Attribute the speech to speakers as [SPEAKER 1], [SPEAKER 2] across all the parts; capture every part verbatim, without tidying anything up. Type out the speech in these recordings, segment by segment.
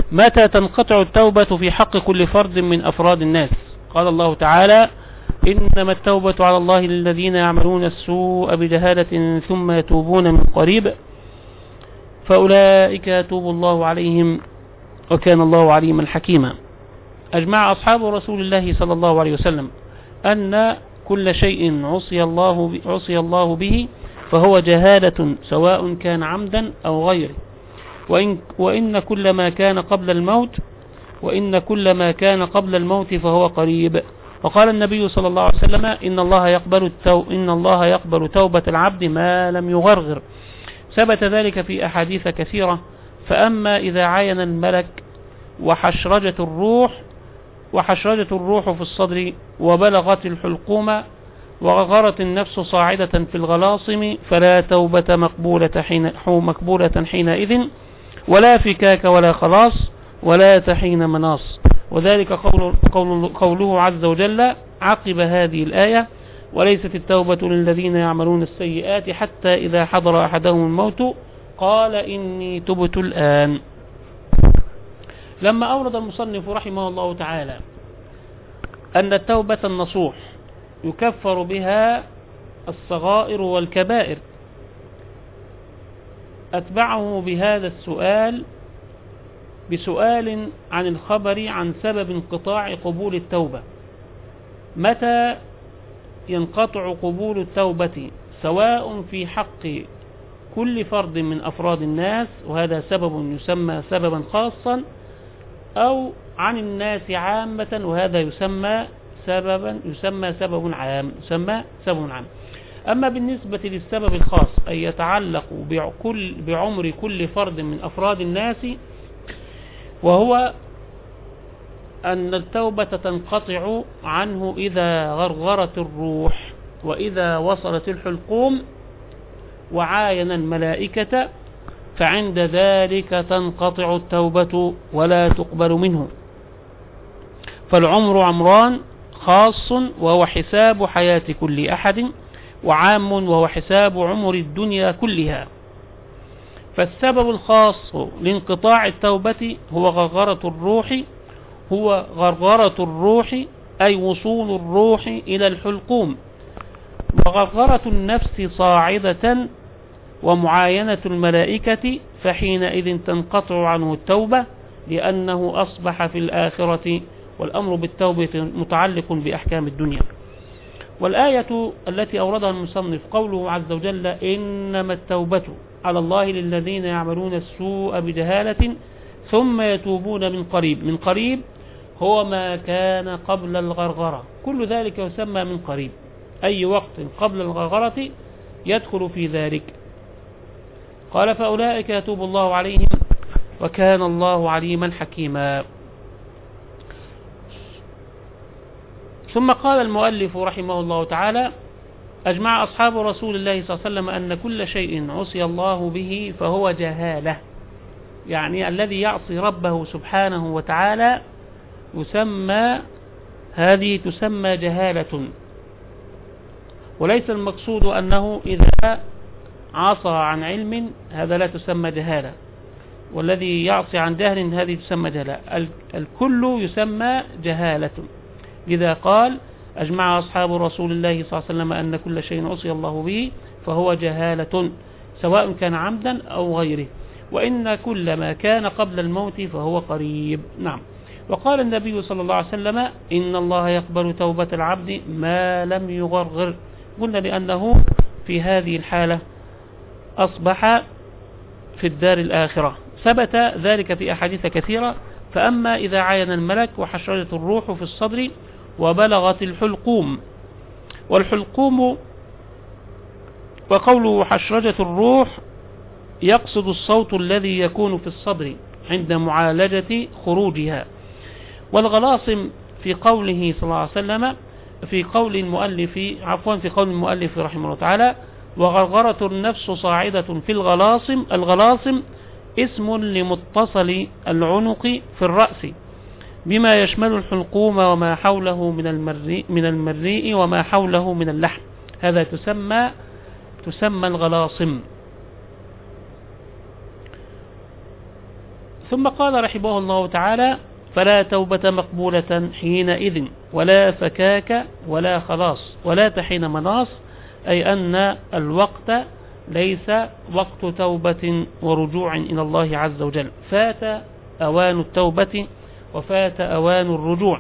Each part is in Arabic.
[SPEAKER 1] متى تنقطع التوبة في حق كل فرد من أفراد الناس؟ قال الله تعالى: إنما التوبة على الله للذين يعملون السوء بجهالة ثم يتوبون من قريب فأولئك يتوب الله عليهم وكان الله عليما حكيما. أجمع أصحاب رسول الله صلى الله عليه وسلم أن كل شيء عصي الله عصي الله به فهو جهالة سواء كان عمدا أو غيره، وإن, وإن كل ما كان قبل الموت وإن كل ما كان قبل الموت فهو قريب. وقال النبي صلى الله عليه وسلم: إن الله يقبل التو إن الله يقبل توبة العبد ما لم يغرغر. ثبت ذلك في أحاديث كثيرة. فأما إذا عاين الملك وحشرجة الروح وحشرجة الروح في الصدر وبلغت الحلقوم وغرت النفس صاعدة في الغلاصم فلا توبة مقبولة, حين مقبولة حينئذ ولا فكاك ولا خلاص ولا تحين مناص. وذلك قول قول قوله عز وجل عقب هذه الآية: وليست التوبة للذين يعملون السيئات حتى إذا حضر أحدهم الموت قال إني تبت الآن. لما أورد المصنف رحمه الله تعالى أن التوبة النصوح يكفر بها الصغائر والكبائر، أتبعه بهذا السؤال بسؤال عن الخبر عن سبب انقطاع قبول التوبة. متى ينقطع قبول التوبة سواء في حق كل فرد من أفراد الناس، وهذا سبب يسمى سببا خاصا، أو عن الناس عامة، وهذا يسمى سببا يسمى سبب عام يسمى سبب عام. أما بالنسبة للسبب الخاص أي يتعلق بكل بعمر كل فرد من أفراد الناس، وهو أن التوبة تنقطع عنه إذا غرغرت الروح وإذا وصلت الحلقوم وعاين الملائكة، فعند ذلك تنقطع التوبة ولا تقبل منه. فالعمر عمران: خاص وهو حساب حياة كل أحد، وعام وهو حساب عمر الدنيا كلها. فالسبب الخاص لانقطاع التوبة هو غرغرة الروح هو غرغرة الروح أي وصول الروح إلى الحلقوم، وغرغرة النفس صاعدة ومعاينة الملائكة، فحينئذ تنقطع عنه التوبة لأنه أصبح في الآخرة، والأمر بالتوبة متعلق بأحكام الدنيا. والآية التي أوردها المصنف قوله عز وجل: إنما التوبة على الله للذين يعملون السوء بجهالة ثم يتوبون من قريب. من قريب هو ما كان قبل الغرغرة، كل ذلك يسمى من قريب، أي وقت قبل الغرغرة يدخل في ذلك. قال: فأولئك يتوب الله عليهم وكان الله عليما حكيما. ثم قال المؤلف رحمه الله تعالى: أجمع أصحاب رسول الله صلى الله عليه وسلم أن كل شيء عصي الله به فهو جهالة، يعني الذي يعصي ربه سبحانه وتعالى يسمى هذه تسمى جهالة، وليس المقصود أنه إذا عصى عن علم هذا لا تسمى جهالة، والذي يعصي عن جهل هذه تسمى جهالة. الكل يسمى جهالة. لذا قال: أجمع أصحاب رسول الله صلى الله عليه وسلم أن كل شيء عصي الله به فهو جهالة سواء كان عمدا أو غيره، وإن كل ما كان قبل الموت فهو قريب. نعم. وقال النبي صلى الله عليه وسلم: إن الله يقبل توبة العبد ما لم يغرغر. قلنا لأنه في هذه الحالة أصبح في الدار الآخرة. ثبت ذلك في أحاديث كثيرة. فأما إذا عاين الملك وحشرجت الروح في الصدر وبلغت الحلقوم، والحلقوم وقوله حشرجة الروح يقصد الصوت الذي يكون في الصدر عند معالجة خروجها. والغلاصم في قوله صلى الله عليه وسلم في قول المؤلف عفوا في قول المؤلف رحمه الله تعالى: وغرغرة النفس صاعدة في الغلاصم. الغلاصم اسم لمتصل العنق في الرأس بما يشمل الحلقوم وما حوله من المريء من المريء وما حوله من اللحم، هذا تسمى تسمى الغلاصم. ثم قال رحمه الله تعالى: فلا توبة مقبولة حينئذ ولا فكاك ولا خلاص ولا تحين مناص، أي أن الوقت ليس وقت توبة ورجوع إلى الله عز وجل، فات أوان التوبة وفات أوان الرجوع.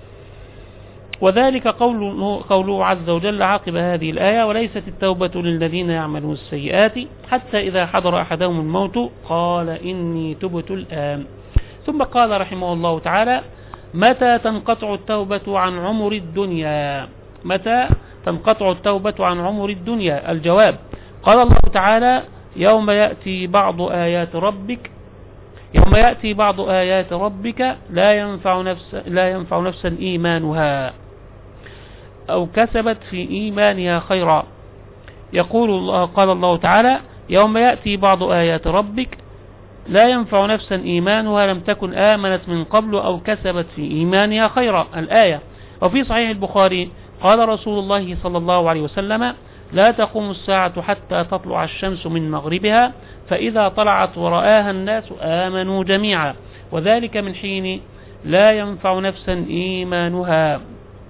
[SPEAKER 1] وذلك قوله, قوله عز وجل عقب هذه الآية: وليست التوبة للذين يعملون السيئات حتى إذا حضر أحدهم الموت قال إني تبت الآن. ثم قال رحمه الله تعالى: متى تنقطع التوبة عن عمر الدنيا؟ متى تنقطع التوبة عن عمر الدنيا؟ الجواب: قال الله تعالى: يوم يأتي بعض آيات ربك يوم يأتي بعض آيات ربك لا ينفع نفس لا ينفع نفسا إيمانها أو كسبت في إيمانها خيرا. يقول الله قال الله تعالى: يوم يأتي بعض آيات ربك لا ينفع نفسا إيمانها لم تكن آمنت من قبل أو كسبت في إيمانها خيرا، الآية. وفي صحيح البخاري قال رسول الله صلى الله عليه وسلم: لا تقوم الساعة حتى تطلع الشمس من مغربها، فإذا طلعت ورآها الناس آمنوا جميعا، وذلك من حين لا ينفع نفسا إيمانها.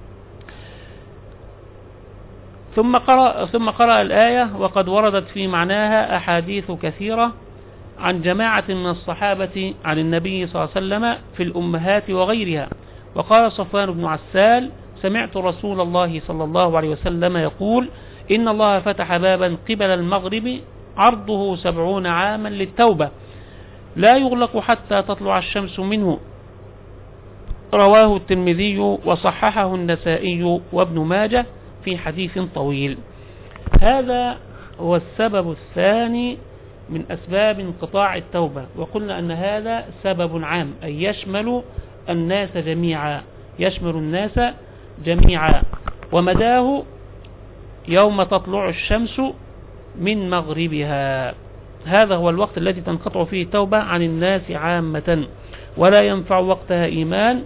[SPEAKER 1] ثم قرأ, ثم قرأ الآية: وقد وردت في معناها أحاديث كثيرة عن جماعة من الصحابة عن النبي صلى الله عليه وسلم في الأمهات وغيرها. وقال صفوان بن عسال: سمعت رسول الله صلى الله عليه وسلم يقول: إن الله فتح بابا قبل المغرب عرضه سبعون عاما للتوبة لا يغلق حتى تطلع الشمس منه. رواه الترمذي وصححه النسائي وابن ماجه في حديث طويل. هذا هو السبب الثاني من أسباب انقطاع التوبة، وقلنا أن هذا سبب عام، أي يشمل الناس جميعا يشمل الناس جميعا ومداه يوم تطلع الشمس من مغربها. هذا هو الوقت الذي تنقطع فيه التوبة عن الناس عامة ولا ينفع وقتها إيمان.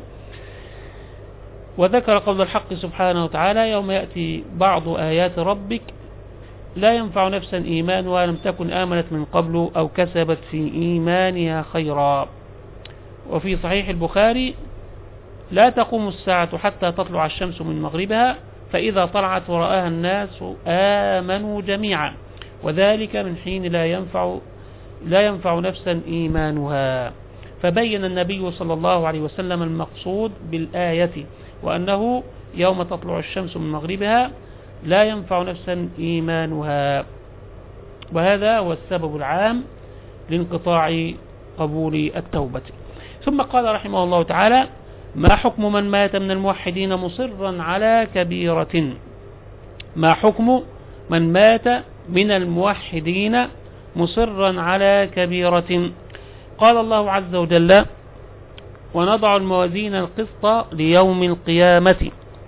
[SPEAKER 1] وذكر قول الحق سبحانه وتعالى: يوم يأتي بعض آيات ربك لا ينفع نفسا إيمانها لم تكن آمنت من قبل أو كسبت في إيمانها خيرا. وفي صحيح البخاري: لا تقوم الساعة حتى تطلع الشمس من مغربها، فإذا طلعت ورآها الناس آمنوا جميعا، وذلك من حين لا ينفع لا ينفع نفسا إيمانها. فبين النبي صلى الله عليه وسلم المقصود بالآية، وأنه يوم تطلع الشمس من مغربها لا ينفع نفسا إيمانها، وهذا هو السبب العام لانقطاع قبول التوبة. ثم قال رحمه الله تعالى: ما حكم من مات من الموحدين مصرا على كبيرة؟ ما حكم من مات من الموحدين مصرا على كبيرة؟ قال الله عز وجل: ونضع الموازين القسط ليوم القيامة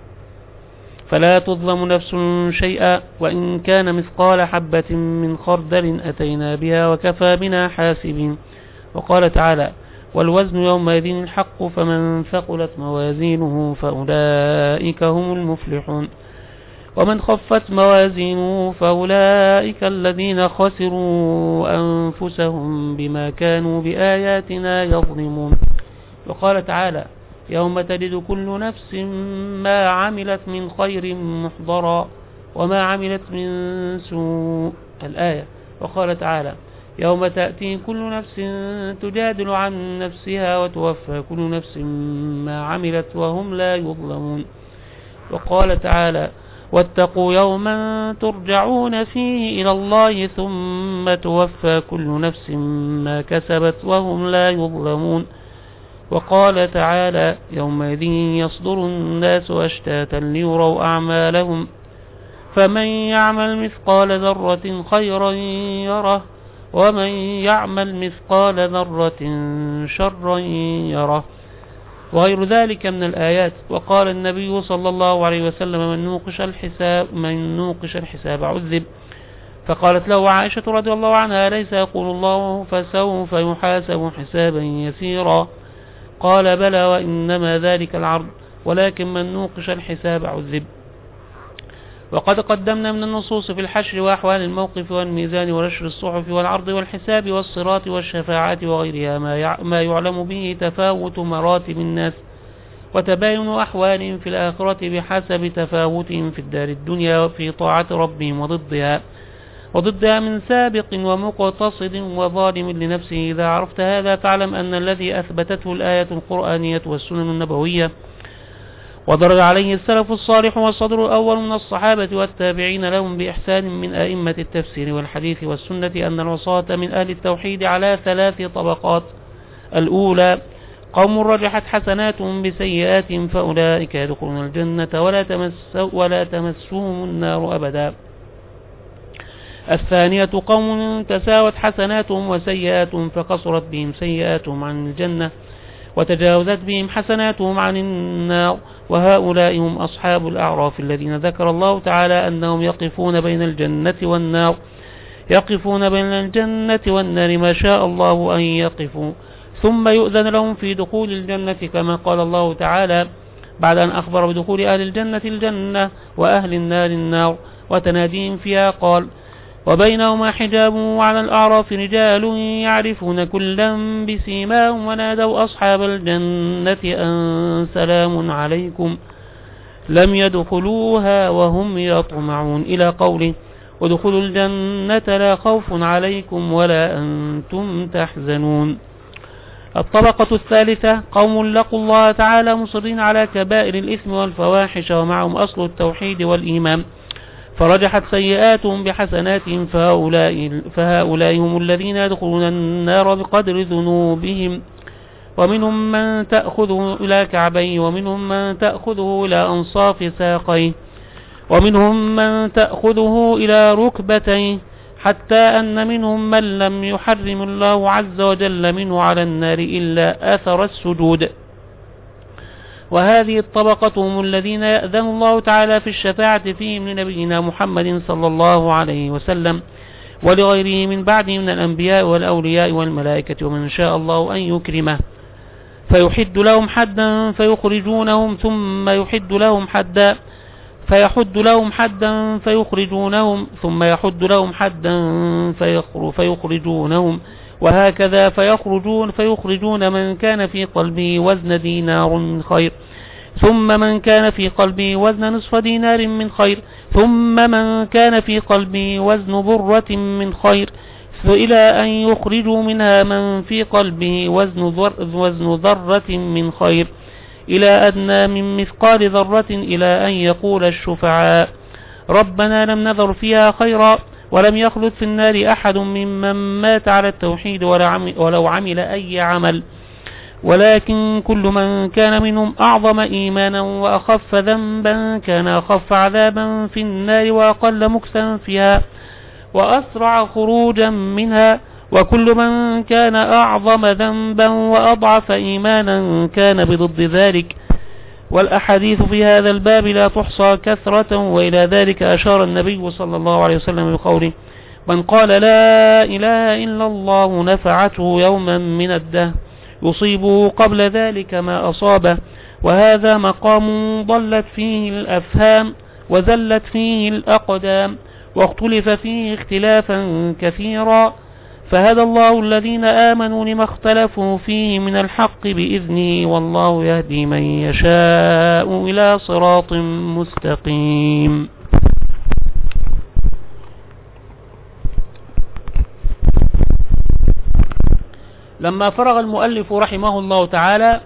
[SPEAKER 1] فلا تظلم نفس شيئا وإن كان مثقال حبة من خردل أتينا بها وكفى بنا حاسبين. وقال تعالى: والوزن يومئذ الحق فمن ثقلت موازينه فأولئك هم المفلحون ومن خفت موازينه فأولئك الذين خسروا أنفسهم بما كانوا بآياتنا يظلمون. وقال تعالى: يوم تجد كل نفس ما عملت من خير محضرا وما عملت من سوء، الآية. وقال تعالى: يوم تأتي كل نفس تجادل عن نفسها وتوفى كل نفس ما عملت وهم لا يظلمون. وقال تعالى: واتقوا يوما ترجعون فيه إلى الله ثم توفى كل نفس ما كسبت وهم لا يظلمون. وقال تعالى: يومئذ يصدر الناس أشتاتا ليروا أعمالهم فمن يعمل مثقال ذرة خيرا يره ومن يعمل مثقال ذرة شرا يره، وغير ذلك من الآيات. وقال النبي صلى الله عليه وسلم: من نوقش الحساب من نوقش الحساب عذب. فقالت له عائشة رضي الله عنها: ليس يقول الله فسوف يحاسب حسابا يسيرا؟ قال: بلى وإنما ذلك العرض ولكن من نوقش الحساب عذب. وقد قدمنا من النصوص في الحشر وأحوال الموقف والميزان ونشر الصحف والعرض والحساب والصراط والشفاعات وغيرها ما يعلم به تفاوت مراتب الناس وتباين أحوالهم في الآخرة بحسب تفاوتهم في الدار الدنيا في طاعة ربهم وضدها وضدها من سابق ومقتصد وظالم لنفسه. إذا عرفت هذا فاعلم أن الذي أثبتته الآية القرآنية والسنن النبوية ودرج عليه السلف الصالح والصدر الأول من الصحابة والتابعين لهم بإحسان من أئمة التفسير والحديث والسنة أن العصاة من أهل التوحيد على ثلاث طبقات. الأولى قوم رجحت حسناتهم بسيئاتهم فأولئك يدخلون الجنة ولا, تمس ولا تمسهم النار أبدا. الثانية قوم تساوت حسناتهم وسيئاتهم فقصرت بهم سيئاتهم عن الجنة وتجاوزت بهم حسناتهم عن النار وهؤلاء هم أصحاب الأعراف الذين ذكر الله تعالى أنهم يقفون بين الجنة والنار يقفون بين الجنة والنار ما شاء الله أن يقفوا ثم يؤذن لهم في دخول الجنة كما قال الله تعالى بعد أن أخبر بدخول أهل الجنة الجنة وأهل النار النار وتناديهم فيها قال وبينهما حجاب وعلى الأعراف رجال يعرفون كلا بسيماهم ونادوا أصحاب الجنة أن سلام عليكم لم يدخلوها وهم يطمعون إلى قوله ودخلوا الجنة لا خوف عليكم ولا أنتم تحزنون. الطبقة الثالثة قوم لقوا الله تعالى مصرين على كبائر الإثم والفواحش ومعهم أصل التوحيد والإيمان فرجحت سيئاتهم بحسناتهم فهؤلاء, فهؤلاء هم الذين يدخلون النار بقدر ذنوبهم ومنهم من تأخذه إلى كعبيه ومنهم من تأخذه إلى أنصاف ساقيه ومنهم من تأخذه إلى ركبتيه حتى أن منهم من لم يحرم الله عز وجل منه على النار إلا أثر السجود. وهذه الطبقة هم الذين يأذن الله تعالى في الشفاعة فيهم لنبينا محمد صلى الله عليه وسلم ولغيره من بعده من الأنبياء والأولياء والملائكة ومن شاء الله أن يكرمه فيحد لهم حدا فيخرجونهم ثم يحد لهم حدا فيحد لهم حدا فيخرجونهم ثم يحد لهم حدا فيخرجونهم وهكذا فيخرجون فيخرجون من كان في قلبه وزن دينار من خير ثم من كان في قلبه وزن نصف دينار من خير ثم من كان في قلبه وزن برة من خير إلى أن يخرجوا منها من في قلبه وزن وزن ذرة من خير إلى أدنى من مثقال ذرة إلى أن يقول الشفعاء ربنا لم نذر فيها خيرا ولم يخلد في النار أحد ممن مات على التوحيد ولو عمل أي عمل ولكن كل من كان منهم أعظم إيمانا وأخف ذنبا كان أخف عذابا في النار وأقل مكسا فيها وأسرع خروجا منها وكل من كان أعظم ذنبا وأضعف إيمانا كان بضد ذلك. والأحاديث في هذا الباب لا تحصى كثرة وإلى ذلك أشار النبي صلى الله عليه وسلم بقوله من قال لا إله إلا الله نفعته يوما من الدهر يصيبه قبل ذلك ما أصابه وهذا مقام ضلت فيه الأفهام وزلت فيه الأقدام واختلف فيه اختلافا كثيرا فهدى الله الذين آمنوا لما اختلفوا فيه من الحق بإذنه والله يهدي من يشاء إلى صراط مستقيم. لما فرغ المؤلف رحمه الله تعالى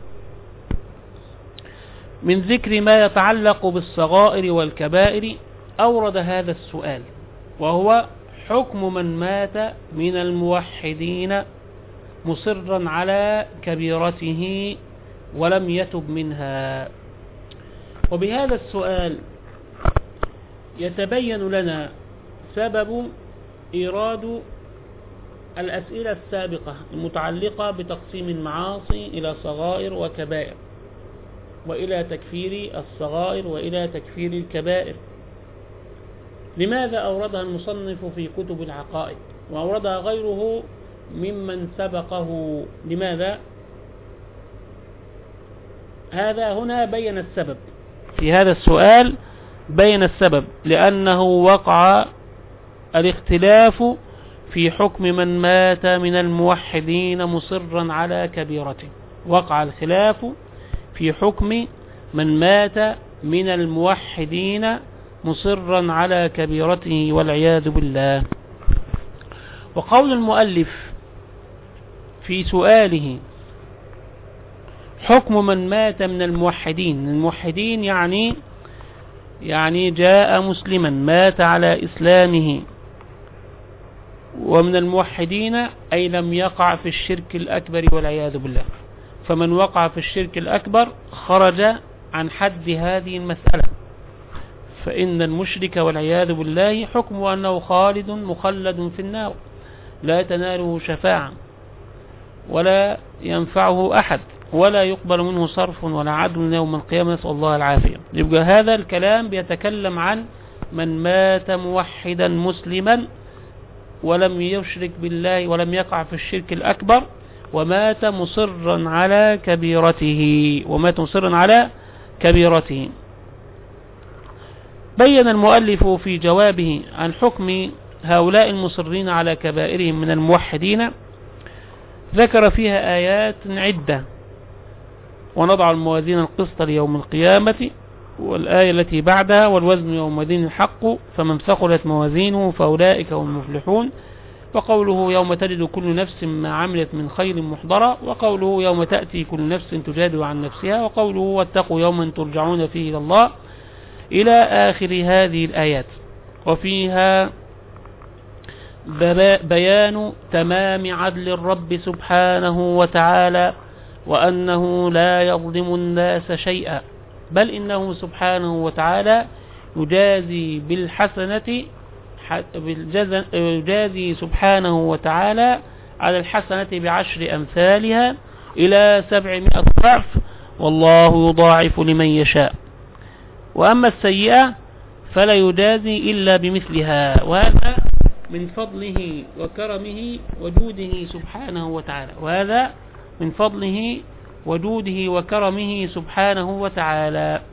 [SPEAKER 1] من ذكر ما يتعلق بالصغائر والكبائر أورد هذا السؤال وهو حكم من مات من الموحدين مصرا على كبيرته ولم يتب منها. وبهذا السؤال يتبين لنا سبب إيراد الأسئلة السابقة المتعلقة بتقسيم المعاصي إلى صغائر وكبائر وإلى تكفير الصغائر وإلى تكفير الكبائر. لماذا أوردها المصنف في كتب العقائد وأوردها غيره ممن سبقه؟ لماذا؟ هذا هنا بين السبب في هذا السؤال بين السبب لأنه وقع الاختلاف في حكم من مات من الموحدين مصرا على كبيرته. وقع الخلاف في حكم من مات من الموحدين مصرا على كبيرته والعياذ بالله. وقول المؤلف في سؤاله حكم من مات من الموحدين، الموحدين يعني يعني جاء مسلما مات على إسلامه، ومن الموحدين أي لم يقع في الشرك الأكبر والعياذ بالله. فمن وقع في الشرك الأكبر خرج عن حد هذه المسألة، فإن المشرك والعياذ بالله حكمه أنه خالد مخلد في النار لا تناله شفاعة ولا ينفعه أحد ولا يقبل منه صرف ولا عدل يوم القيامة، نسأل الله العافية. يبقى هذا الكلام بيتكلم عن من مات موحدا مسلما ولم يشرك بالله ولم يقع في الشرك الأكبر ومات مصرا على كبيرته ومات مصرا على كبيرته. بين المؤلف في جوابه عن حكم هؤلاء المصرين على كبائرهم من الموحدين، ذكر فيها آيات عدة: ونضع الموازين القسط ليوم القيامة، والآية التي بعدها: والوزن يومئذ الحق فمن ثقلت موازينه فأولئك هم المفلحون، وقوله: يوم تجد كل نفس ما عملت من خير محضرة، وقوله: يوم تأتي كل نفس تجادل عن نفسها، وقوله: واتقوا يوما ترجعون فيه إلى الله، إلى آخر هذه الآيات. وفيها بيان تمام عدل الرب سبحانه وتعالى، وأنه لا يظلم الناس شيئا، بل إنه سبحانه وتعالى يجازي بالحسنة يجازي سبحانه وتعالى على الحسنة بعشر أمثالها إلى سبعمائة ضعف، والله يضاعف لمن يشاء. وأما السيئة فلا يجازي إلا بمثلها، وهذا من فضله وكرمه وجوده سبحانه وتعالى وهذا من فضله وجوده وكرمه سبحانه وتعالى.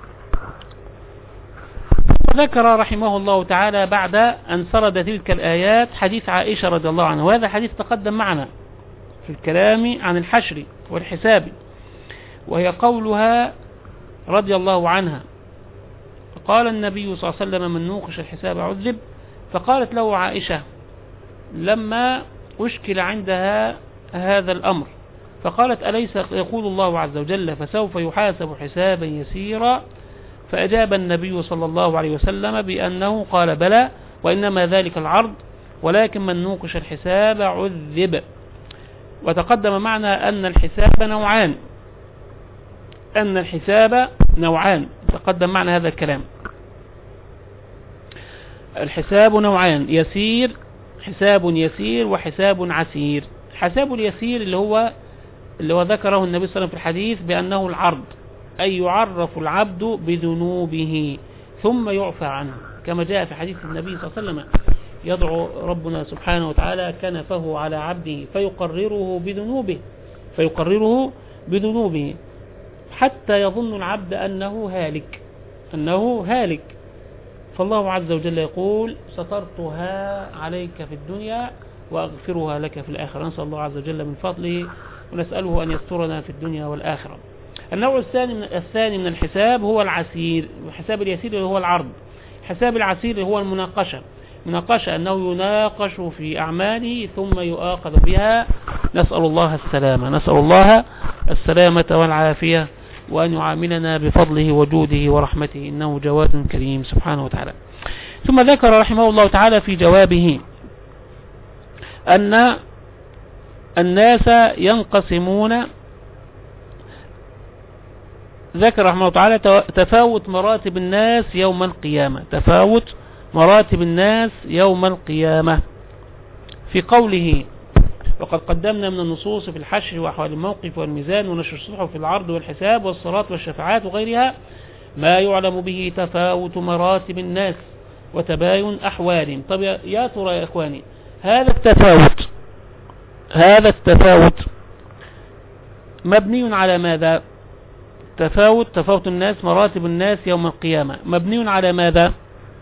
[SPEAKER 1] ذكر رحمه الله تعالى بعد أن سرد تلك الآيات حديث عائشة رضي الله عنها، وهذا حديث تقدم معنا في الكلام عن الحشر والحساب، وهي قولها رضي الله عنها: قال النبي صلى الله عليه وسلم: من نوقش الحساب عذب. فقالت له عائشة لما أشكل عندها هذا الأمر، فقالت: أليس يقول الله عز وجل: فسوف يحاسب حسابا يسيرا؟ فأجاب النبي صلى الله عليه وسلم بأنه قال: بلى، وإنما ذلك العرض، ولكن من نوقش الحساب عذب. وتقدم معنا أن الحساب نوعان أن الحساب نوعان تقدم معنا هذا الكلام. الحساب نوعان: يسير، حساب يسير، وحساب عسير. الحساب اليسير اللي هو اللي هو ذكره النبي صلى الله عليه وسلم في الحديث بأنه العرض، أي يعرف العبد بذنوبه ثم يعفى عنه، كما جاء في حديث النبي صلى الله عليه وسلم: يضع ربنا سبحانه وتعالى كنفه على عبده فيقرره بذنوبه فيقرره بذنوبه حتى يظن العبد أنه هالك أنه هالك فالله عز وجل يقول: سترتها عليك في الدنيا وأغفرها لك في الآخرة. نسأل الله عز وجل من فضله ونسأله أن يسترنا في الدنيا والآخرة. النوع الثاني من الثاني من الحساب هو العسير. الحساب اليسير هو العرض. الحساب العسير هو المناقشة مناقشة أنه يناقش في أعماله ثم يؤاخذ بها. نسأل الله السلامة نسأل الله السلامة والعافية، وأن يعاملنا بفضله وجوده ورحمته، إنه جواد كريم سبحانه وتعالى. ثم ذكر رحمه الله تعالى في جوابه أن الناس ينقسمون. ذكر رحمه الله تعالى تفاوت مراتب الناس يوم القيامة تفاوت مراتب الناس يوم القيامة في قوله: وقد قدمنا من النصوص في الحشر وأحوال الموقف والميزان ونشر الصحف في العرض والحساب والصراط والشفاعات وغيرها ما يعلم به تفاوت مراتب الناس وتباين أحوالهم. طب يا ترى يا إخواني، هذا التفاوت هذا التفاوت مبني على ماذا؟ تفاوت تفاوت الناس مراتب الناس يوم القيامة مبني على ماذا؟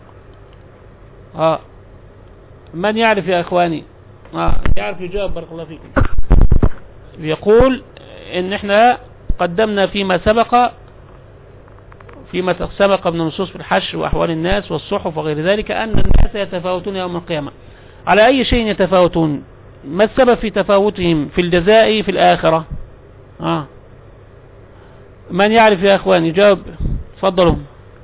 [SPEAKER 1] آه من يعرف يا أخواني؟ آه يعرف يجاوب بارك الله فيكم. يقول إن إحنا قدمنا فيما سبق فيما سبق من نصوص في الحشر وأحوال الناس والصحف وغير ذلك أن الناس يتفاوتون يوم القيامة. على أي شيء يتفاوتون؟ ما السبب في تفاوتهم في الجزاء في الآخرة؟ آه. من يعرف يا أخوان يجاوب؟ تفضلوا.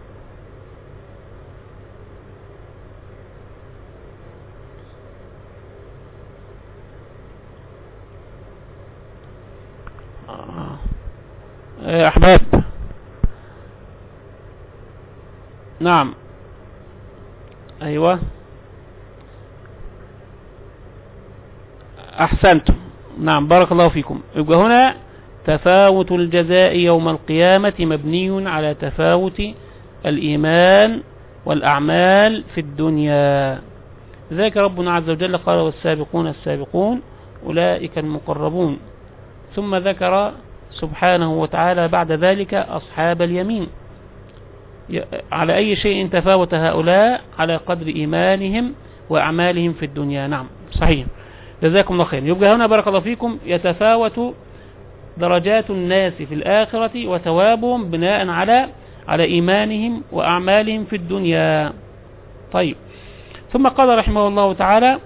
[SPEAKER 1] آه. يا أحباب نعم أيوة أحسنتم نعم بارك الله فيكم. يبقى هنا تفاوت الجزاء يوم القيامة مبني على تفاوت الإيمان والأعمال في الدنيا. ذلك ربنا عز وجل قال والسابقون السابقون أولئك المقربون، ثم ذكر سبحانه وتعالى بعد ذلك أصحاب اليمين. على أي شيء تفاوت هؤلاء؟ على قدر إيمانهم وأعمالهم في الدنيا. نعم صحيح جزاكم الله خير. يبقى هنا بارك الله فيكم يتفاوت درجات الناس في الآخرة وثوابهم بناء على على إيمانهم وأعمالهم في الدنيا. طيب ثم قال رحمه الله تعالى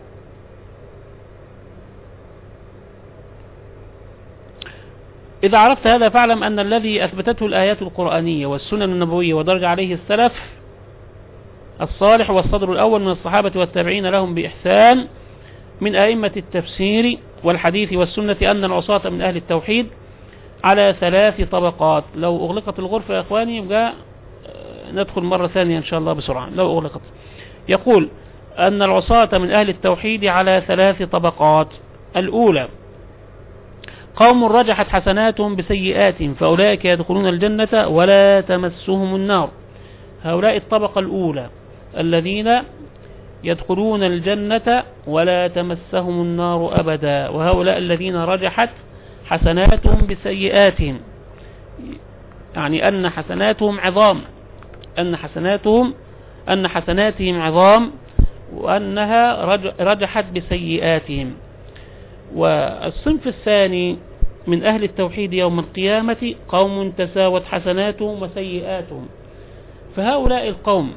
[SPEAKER 1] إذا عرفت هذا فاعلم أن الذي أثبتته الآيات القرآنية والسنن النبوية ودرج عليه السلف الصالح والصدر الأول من الصحابة والتابعين لهم بإحسان من أئمة التفسير والحديث والسنة أن العصاة من أهل التوحيد على ثلاث طبقات. لو أغلقت الغرفة يا أخواني يبقى ندخل مرة ثانية إن شاء الله بسرعة. لو أغلقت يقول أن العصاة من أهل التوحيد على ثلاث طبقات. الأولى قوم رجحت حسناتهم بسيئاتهم فأولئك يدخلون الجنة ولا تمسهم النار. هؤلاء الطبقة الأولى الذين يدخلون الجنة ولا تمسهم النار أبدا، وهؤلاء الذين رجحت حسناتهم بسيئاتهم، يعني أن حسناتهم عظام أن حسناتهم أن حسناتهم عظام وأنها رجحت بسيئاتهم. والصنف الثاني من أهل التوحيد يوم القيامة قوم تساوت حسناتهم وسيئاتهم، فهؤلاء القوم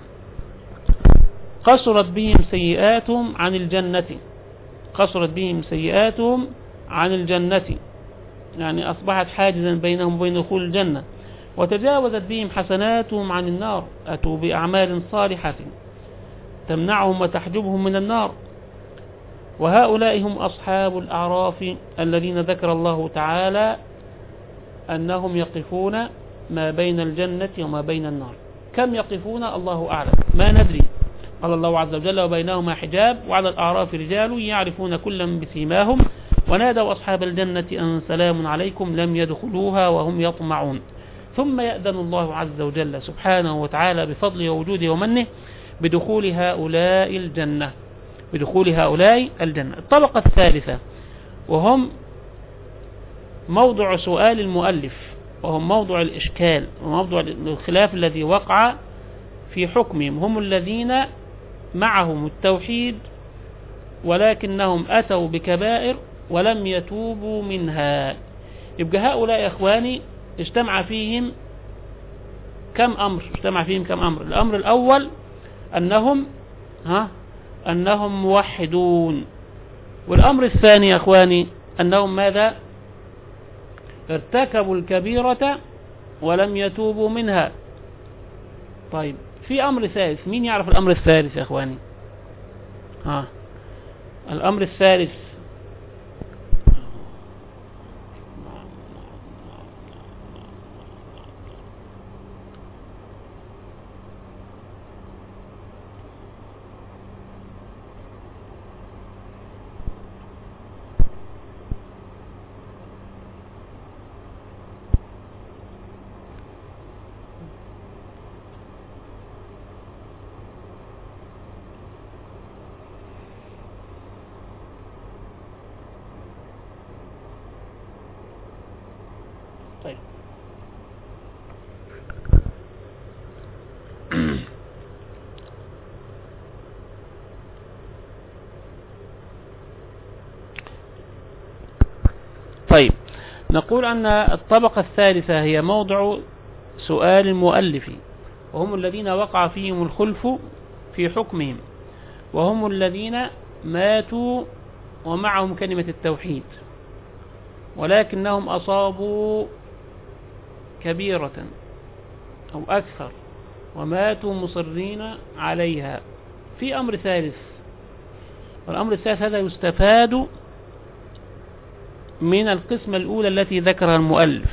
[SPEAKER 1] قصرت بهم سيئاتهم عن الجنة قصرت بهم سيئاتهم عن الجنة يعني أصبحت حاجزا بينهم وبين دخول الجنة، وتجاوزت بهم حسناتهم عن النار، أتوا بأعمال صالحة تمنعهم وتحجبهم من النار. وهؤلاء هم أصحاب الأعراف الذين ذكر الله تعالى أنهم يقفون ما بين الجنة وما بين النار. كم يقفون الله أعلم، ما ندري. قال الله عز وجل وبينهما حجاب وعلى الأعراف رجال يعرفون كلا بسيماهم ونادوا أصحاب الجنة أن سلام عليكم لم يدخلوها وهم يطمعون. ثم يأذن الله عز وجل سبحانه وتعالى بفضله ووجوده ومنه بدخول هؤلاء الجنة بدخول هؤلاء الجنة. الطبقة الثالثة وهم موضع سؤال المؤلف وهم موضع الإشكال وموضع الخلاف الذي وقع في حكمهم، هم الذين معهم التوحيد ولكنهم أتوا بكبائر ولم يتوبوا منها. يبقى هؤلاء يا إخواني اجتمع فيهم كم أمر اجتمع فيهم كم أمر الأمر الأول أنهم ها أنهم موحدون، والأمر الثاني يا أخواني أنهم ماذا؟ ارتكبوا الكبيرة ولم يتوبوا منها. طيب في أمر ثالث، مين يعرف الأمر الثالث يا أخواني؟ ها الأمر الثالث طيب طيب، نقول أن الطبقة الثالثة هي موضع سؤال المؤلف، وهم الذين وقع فيهم الخلف في حكمهم، وهم الذين ماتوا ومعهم كلمة التوحيد ولكنهم أصابوا كبيرة أو أكثر وماتوا مصرين عليها. في أمر ثالث، والأمر الثالث هذا يستفاد من القسمة الأولى التي ذكرها المؤلف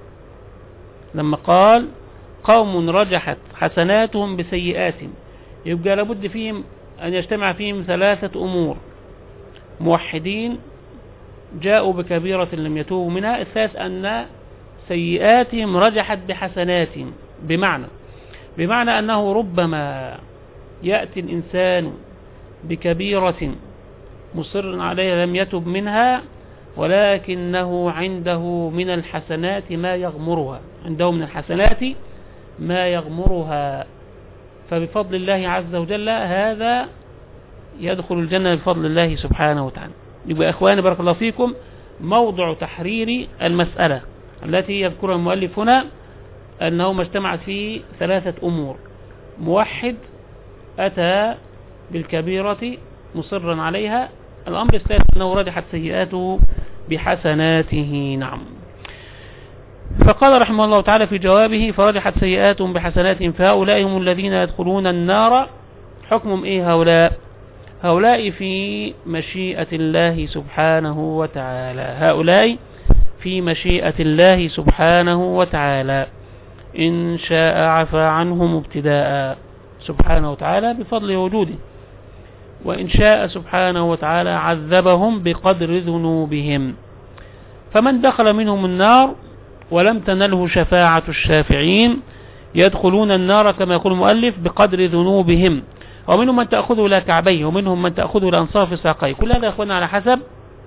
[SPEAKER 1] لما قال قوم رجحت حسناتهم بسيئاتهم، يبقى لابد فيهم أن يجتمع فيهم ثلاثة أمور: موحدين جاءوا بكبيرة لم يتوبوا منها، الثالث أن سيئاتهم رجحت بحسناتهم، بمعنى بمعنى أنه ربما يأتي الإنسان بكبيرة مصر عليها لم يتب منها، ولكنه عنده من الحسنات ما يغمرها، عنده من الحسنات ما يغمرها، فبفضل الله عز وجل هذا يدخل الجنة بفضل الله سبحانه وتعالى. يبقى إخواني بارك الله فيكم، موضع تحرير المسألة التي يذكرها المؤلف هنا أنه ما اجتمعت فيه ثلاثة أمور: موحد أتى بالكبيرة مصرا عليها، الأمر الثالث أنه رجحت سيئاته بحسناته. نعم. فقال رحمه الله تعالى في جوابه: فرجحت سيئاتهم بحسناتهم فهؤلاء هم الذين يدخلون النار. حكمهم إيه هؤلاء؟ هؤلاء في مشيئة الله سبحانه وتعالى، هؤلاء في مشيئة الله سبحانه وتعالى، إن شاء عفى عنهم ابتداء سبحانه وتعالى بفضل وجوده، وإن شاء سبحانه وتعالى عذبهم بقدر ذنوبهم. فمن دخل منهم النار ولم تنله شفاعة الشافعين يدخلون النار كما يقول المؤلف بقدر ذنوبهم، ومنهم من تأخذه إلى كعبيه، ومنهم من تأخذه إلى أنصاف ساقيه. كل هذا يا أخوانا على حسب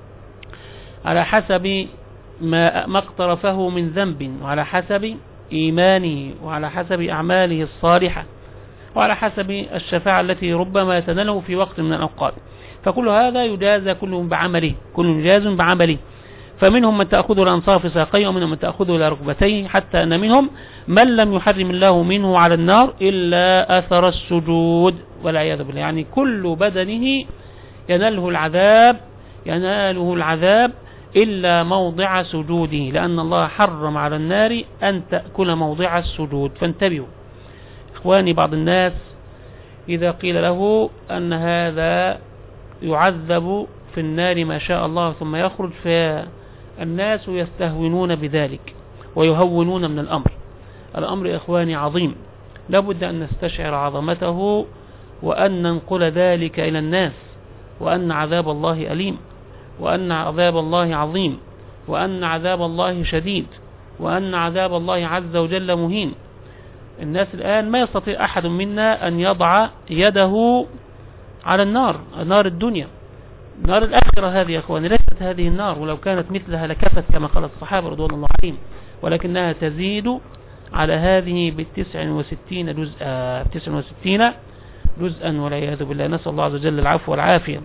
[SPEAKER 1] على حسب ما ما اقترفه من ذنب، وعلى حسب إيمانه، وعلى حسب أعماله الصالحة، وعلى حسب الشفاعة التي ربما يتناله في وقت من الأوقات. فكل هذا يجازى كلهم بعمله، كل يجاز بعمله. فمنهم من تأخذه لأنصاف ساقيه، ومنهم من تأخذه إلى ركبتيه، حتى أن منهم من لم يحرم الله منه على النار إلا أثر السجود والعياذ بالله، يعني كل بدنه يناله العذاب يناله العذاب إلا موضع سجوده، لأن الله حرم على النار أن تأكل موضع السجود. فانتبهوا إخواني، بعض الناس إذا قيل له أن هذا يعذب في النار ما شاء الله ثم يخرج، فالناس يستهونون بذلك ويهونون من الأمر. الأمر إخواني عظيم، لابد أن نستشعر عظمته وأن ننقل ذلك إلى الناس، وأن عذاب الله أليم، وأن عذاب الله عظيم، وأن عذاب الله شديد، وأن عذاب الله عز وجل مهين. الناس الآن ما يستطيع أحد منا أن يضع يده على النار، نار الدنيا، نار الآخرة هذه يا أخواني ليست هذه النار، ولو كانت مثلها لكفت كما قال الصحابة رضوان الله عليهم، ولكنها تزيد على هذه بالتسع وستين جزءا تسع وستين جزءا والعياذ بالله، نسأل الله عز وجل العفو والعافية.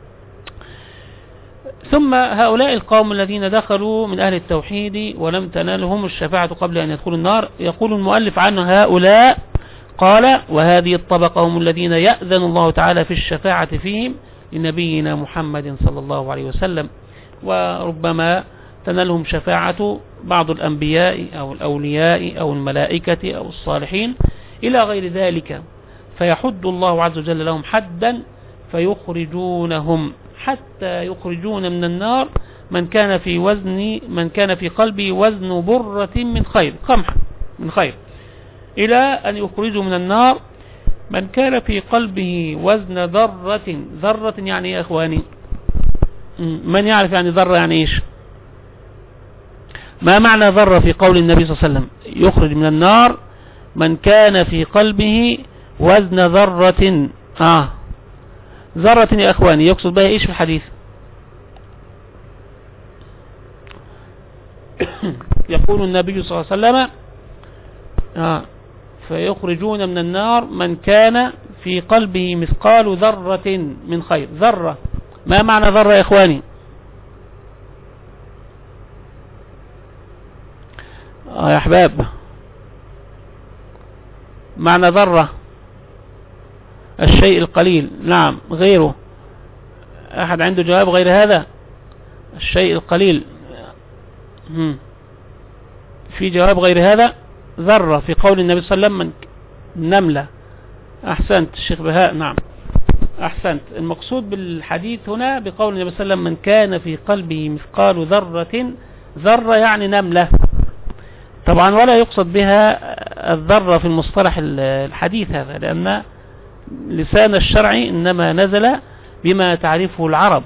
[SPEAKER 1] ثم هؤلاء القوم الذين دخلوا من أهل التوحيد ولم تنالهم الشفاعة قبل أن يدخلوا النار، يقول المؤلف عن هؤلاء قال: وهذه الطبقة هم الذين يأذن الله تعالى في الشفاعة فيهم لنبينا محمد صلى الله عليه وسلم، وربما تنالهم شفاعة بعض الأنبياء أو الأولياء أو الملائكة أو الصالحين إلى غير ذلك، فيحد الله عز وجل لهم حدا فيخرجونهم حتى يخرجون من النار من كان في وزن من كان في قلبه وزن برة من خير، قمح من خير، إلى أن يخرجوا من النار من كان في قلبه وزن ذرة. ذرة يعني يا أخواني، من يعرف يعني ذرة يعني إيش؟ ما معنى ذرة في قول النبي صلى الله عليه وسلم؟ يخرج من النار من كان في قلبه وزن ذرة. آه ذرة يا أخواني يقصد بها إيش في الحديث؟ يقول النبي صلى الله عليه وسلم: آه فيخرجون من النار من كان في قلبه مثقال ذرة من خير. ذرة، ما معنى ذرة يا إخواني؟ آه يا أحباب، معنى ذرة الشيء القليل. نعم، غيره أحد عنده جواب غير هذا؟ الشيء القليل، هم. في جواب غير هذا؟ ذرة في قول النبي صلى الله عليه وسلم نملة. أحسنت الشيخ بهاء، نعم أحسنت. المقصود بالحديث هنا بقول النبي صلى الله عليه وسلم من كان في قلبه مثقال ذرة، ذرة يعني نملة طبعا، ولا يقصد بها الذرة في المصطلح الحديث هذا، لأن لسان الشرع إنما نزل بما تعرفه العرب.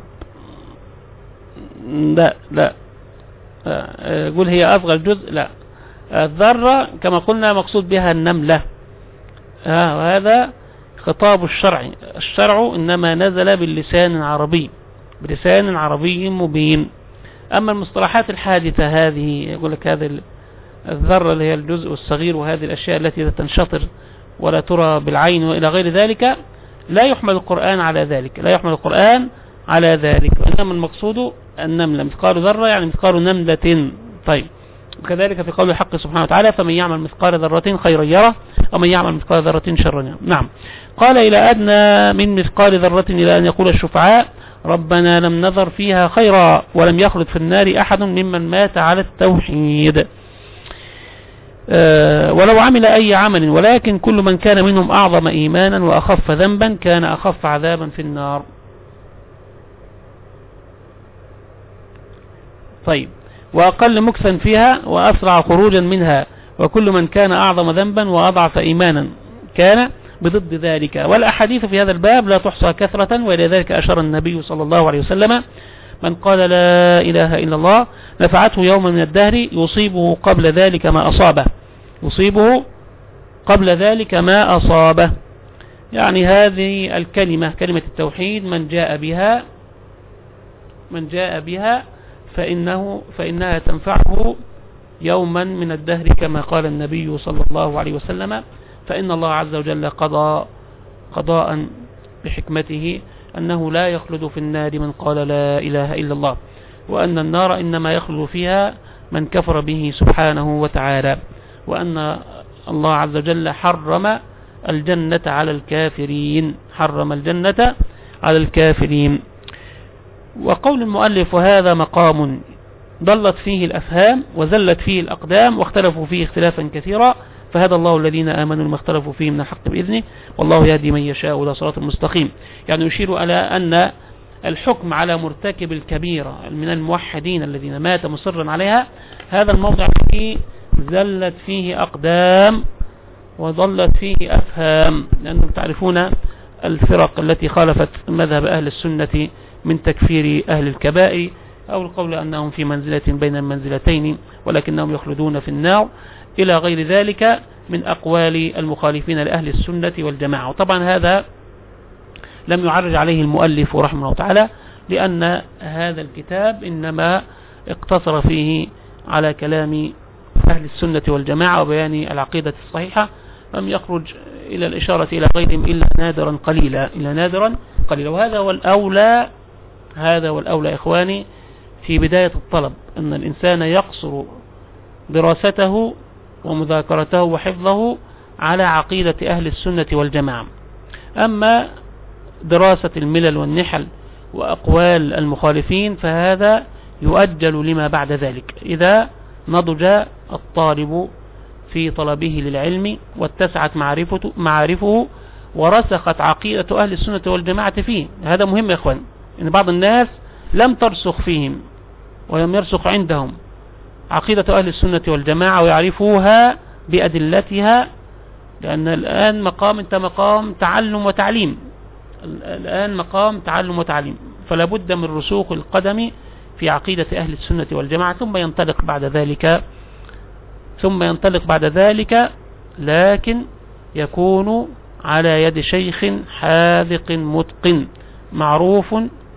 [SPEAKER 1] لا لا قل هي أصغر جزء، لا، الذرة كما قلنا مقصود بها النملة. وهذا خطاب الشرع، الشرع إنما نزل باللسان العربي، بلسان عربي مبين. أما المصطلحات الحادثة هذه، يقول لك هذا الذرة اللي هي الجزء الصغير، وهذه الأشياء التي تنشطر ولا ترى بالعين وإلى غير ذلك، لا يحمل القرآن على ذلك، لا يحمل القرآن على ذلك، وإنما المقصود النملة، مثقال ذرة يعني مثقال نملة. طيب، وكذلك في قول الحق سبحانه وتعالى فمن يعمل مثقال ذرة خيرا يره ومن يعمل مثقال ذرة شرا يره. نعم، قال إلى أدنى من مثقال ذرة إلى أن يقول الشفعاء ربنا لم نذر فيها خيرا ولم يخلد في النار أحد ممن مات على التوحيد. أه ولو عمل أي عمل، ولكن كل من كان منهم أعظم إيمانا وأخف ذنبا كان أخف عذابا في النار. طيب، وأقل مكثا فيها وأسرع خروجا منها، وكل من كان أعظم ذنبا وأضعف إيمانا كان بضد ذلك. والأحاديث في هذا الباب لا تحصى كثرة، وإلى ذلك أشار النبي صلى الله عليه وسلم من قال لا إله إلا الله نفعته يوم من الدهر يصيبه قبل ذلك ما أصابه، يصيبه قبل ذلك ما أصابه. يعني هذه الكلمة، كلمة التوحيد، من جاء بها من جاء بها فإنه فإنها تنفعه يوما من الدهر كما قال النبي صلى الله عليه وسلم. فإن الله عز وجل قضى قضاء بحكمته أنه لا يخلد في النار من قال لا إله إلا الله، وأن النار إنما يخلد فيها من كفر به سبحانه وتعالى، وأن الله عز وجل حرم الجنة على الكافرين، حرم الجنة على الكافرين. وقول المؤلف وهذا مقام ضلت فيه الأفهام وزلت فيه الأقدام واختلفوا فيه اختلافا كثيرا، فهدى الله الذين آمنوا لما اختلفوا فيه من الحق بإذنه والله يهدي من يشاء إلى صراط المستقيم. يعني يشير إلى أن الحكم على مرتكب الكبيرة من الموحدين الذين مات مصرا عليها، هذا الموضع فيه زلت فيه أقدام وضلت فيه أفهام، لأنهم تعرفون الفرق التي خالفت مذهب أهل السنة من تكفير أهل الكبائر، أو القول أنهم في منزلة بين المنزلتين ولكنهم يخلدون في النار، إلى غير ذلك من أقوال المخالفين لأهل السنة والجماعة. وطبعا هذا لم يعرج عليه المؤلف رحمه الله تعالى، لأن هذا الكتاب إنما اقتصر فيه على كلام أهل السنة والجماعة وبيان العقيدة الصحيحة، لم يخرج إلى الإشارة إلى غيرهم إلا نادرا قليلا إلا نادرا قليلا. وهذا والأولى هذا والأولى إخواني في بداية الطلب، أن الإنسان يقصر دراسته ومذاكرته وحفظه على عقيدة أهل السنة والجماعة. أما دراسة الملل والنحل وأقوال المخالفين فهذا يؤجل لما بعد ذلك، إذا نضج الطالب في طلبه للعلم واتسعت معرفته, معارفه ورسخت عقيدة أهل السنة والجماعة فيه. هذا مهم يا إخوان، إن بعض الناس لم ترسخ فيهم ولم يرسخ عندهم عقيدة أهل السنة والجماعة ويعرفوها بأدلتها، لأن الآن مقام انت مقام تعلم وتعليم، الآن مقام تعلم وتعليم، فلا بد من رسوخ القدم في عقيدة أهل السنة والجماعة، ثم ينطلق بعد ذلك ثم ينطلق بعد ذلك لكن يكون على يد شيخ حاذق متقن معروف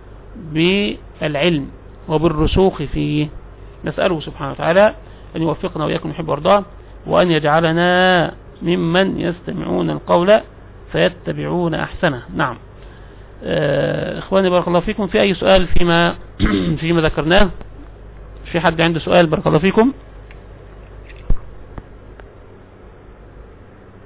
[SPEAKER 1] بالعلم وبالرسوخ فيه. نسأله سبحانه وتعالى أن يوفقنا وإياكم يحب ويرضاه، وأن يجعلنا ممن يستمعون القول فيتبعون أحسنه. نعم آه إخواني بارك الله فيكم، في أي سؤال فيما فيما ذكرناه؟ في حد عنده سؤال؟ بارك الله فيكم.